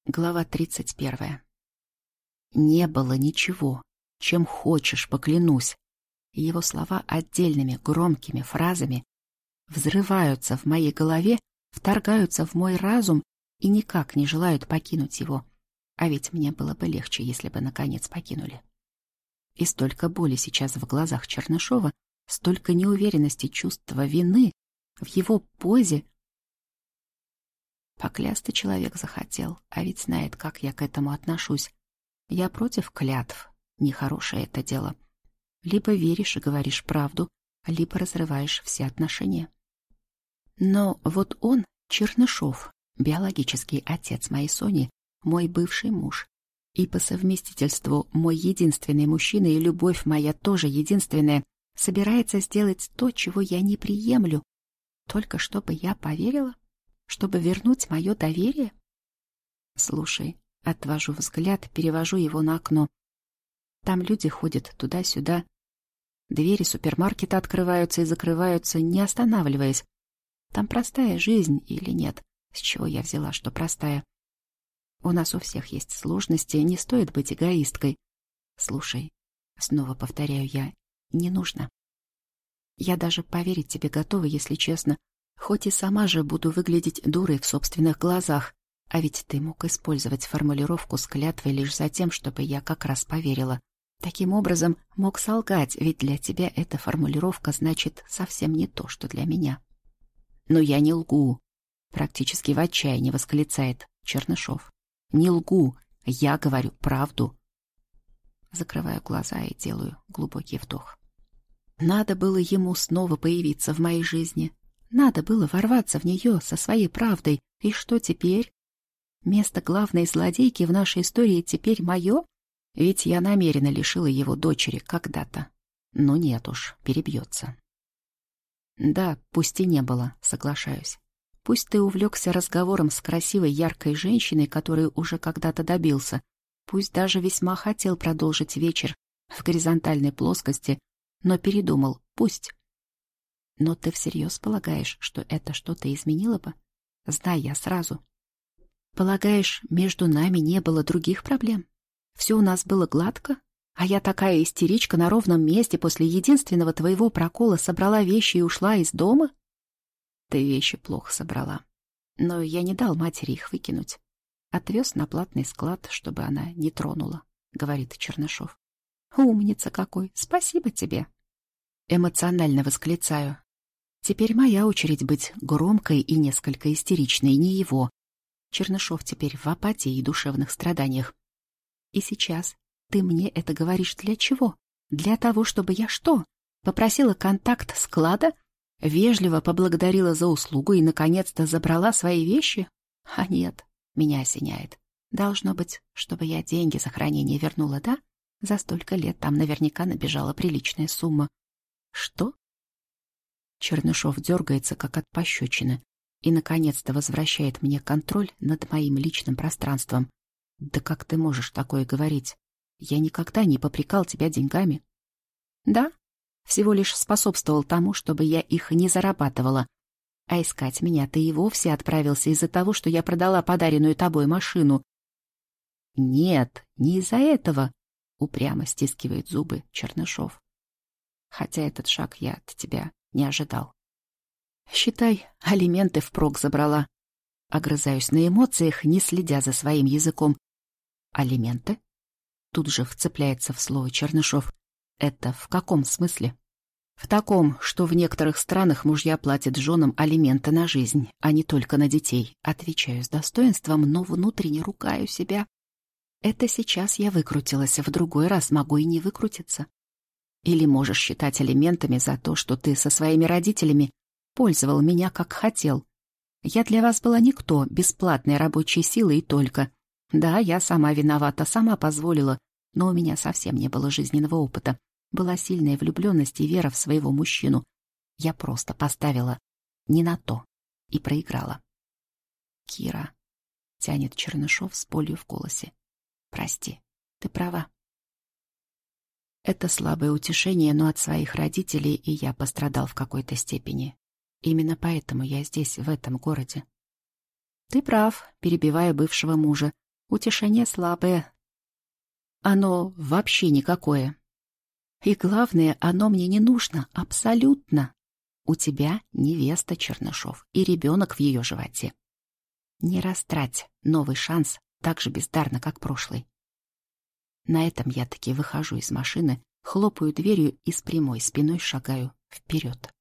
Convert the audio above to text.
Глава 31. Не было ничего, чем хочешь, поклянусь. Его слова отдельными громкими фразами взрываются в моей голове, вторгаются в мой разум и никак не желают покинуть его. А ведь мне было бы легче, если бы наконец покинули. И столько боли сейчас в глазах Чернышова, столько неуверенности, чувства вины в его позе. Поклясться человек захотел, а ведь знает, как я к этому отношусь. Я против клятв, нехорошее это дело. Либо веришь и говоришь правду, либо разрываешь все отношения. Но вот он, Чернышов, биологический отец моей Сони, мой бывший муж, и по совместительству мой единственный мужчина, и любовь моя тоже единственная, собирается сделать то, чего я не приемлю, только чтобы я поверила? Чтобы вернуть мое доверие? Слушай, отвожу взгляд, перевожу его на окно. Там люди ходят туда-сюда. Двери супермаркета открываются и закрываются, не останавливаясь. Там простая жизнь или нет? С чего я взяла, что простая? У нас у всех есть сложности, не стоит быть эгоисткой. Слушай, снова повторяю я, не нужно. Я даже поверить тебе готова, если честно. Хоть и сама же буду выглядеть дурой в собственных глазах, а ведь ты мог использовать формулировку с клятвой лишь за тем, чтобы я как раз поверила. Таким образом, мог солгать, ведь для тебя эта формулировка значит совсем не то, что для меня. Но я не лгу, практически в отчаянии восклицает Чернышов. Не лгу, я говорю правду. Закрываю глаза и делаю глубокий вдох. Надо было ему снова появиться в моей жизни. Надо было ворваться в нее со своей правдой. И что теперь? Место главной злодейки в нашей истории теперь мое? Ведь я намеренно лишила его дочери когда-то. Но нет уж, перебьется. Да, пусть и не было, соглашаюсь. Пусть ты увлекся разговором с красивой яркой женщиной, которую уже когда-то добился. Пусть даже весьма хотел продолжить вечер в горизонтальной плоскости, но передумал, пусть. Но ты всерьез полагаешь, что это что-то изменило бы? Знай я сразу. Полагаешь, между нами не было других проблем? Все у нас было гладко? А я такая истеричка на ровном месте после единственного твоего прокола собрала вещи и ушла из дома? Ты вещи плохо собрала. Но я не дал матери их выкинуть. Отвез на платный склад, чтобы она не тронула, говорит Чернышов. Умница какой! Спасибо тебе! Эмоционально восклицаю. Теперь моя очередь быть громкой и несколько истеричной, не его. Чернышов теперь в апатии и душевных страданиях. И сейчас ты мне это говоришь для чего? Для того, чтобы я что? Попросила контакт склада? Вежливо поблагодарила за услугу и, наконец-то, забрала свои вещи? А нет, меня осеняет. Должно быть, чтобы я деньги за хранение вернула, да? За столько лет там наверняка набежала приличная сумма. Что? Чернышов дергается, как от пощечины, и, наконец-то, возвращает мне контроль над моим личным пространством. Да как ты можешь такое говорить? Я никогда не попрекал тебя деньгами. Да, всего лишь способствовал тому, чтобы я их не зарабатывала. А искать меня ты и вовсе отправился из-за того, что я продала подаренную тобой машину. Нет, не из-за этого, упрямо стискивает зубы Чернышов. Хотя этот шаг я от тебя не ожидал. Считай, алименты впрок забрала. Огрызаюсь на эмоциях, не следя за своим языком. Алименты? Тут же вцепляется в слово Чернышов. Это в каком смысле? В таком, что в некоторых странах мужья платят женам алименты на жизнь, а не только на детей. Отвечаю с достоинством, но внутренне ругаю себя. Это сейчас я выкрутилась, в другой раз могу и не выкрутиться. Или можешь считать алиментами за то, что ты со своими родителями пользовал меня как хотел. Я для вас была никто, бесплатной рабочей силой и только. Да, я сама виновата, сама позволила, но у меня совсем не было жизненного опыта. Была сильная влюбленность и вера в своего мужчину. Я просто поставила не на то и проиграла. Кира, тянет Чернышов с болью в голосе. Прости, ты права. Это слабое утешение, но от своих родителей и я пострадал в какой-то степени. Именно поэтому я здесь, в этом городе. Ты прав, перебивая бывшего мужа. Утешение слабое. Оно вообще никакое. И главное, оно мне не нужно, абсолютно. У тебя невеста, Чернышов, и ребенок в ее животе. Не растрать новый шанс так же бездарно, как прошлый. На этом я таки выхожу из машины, хлопаю дверью и с прямой спиной шагаю вперед.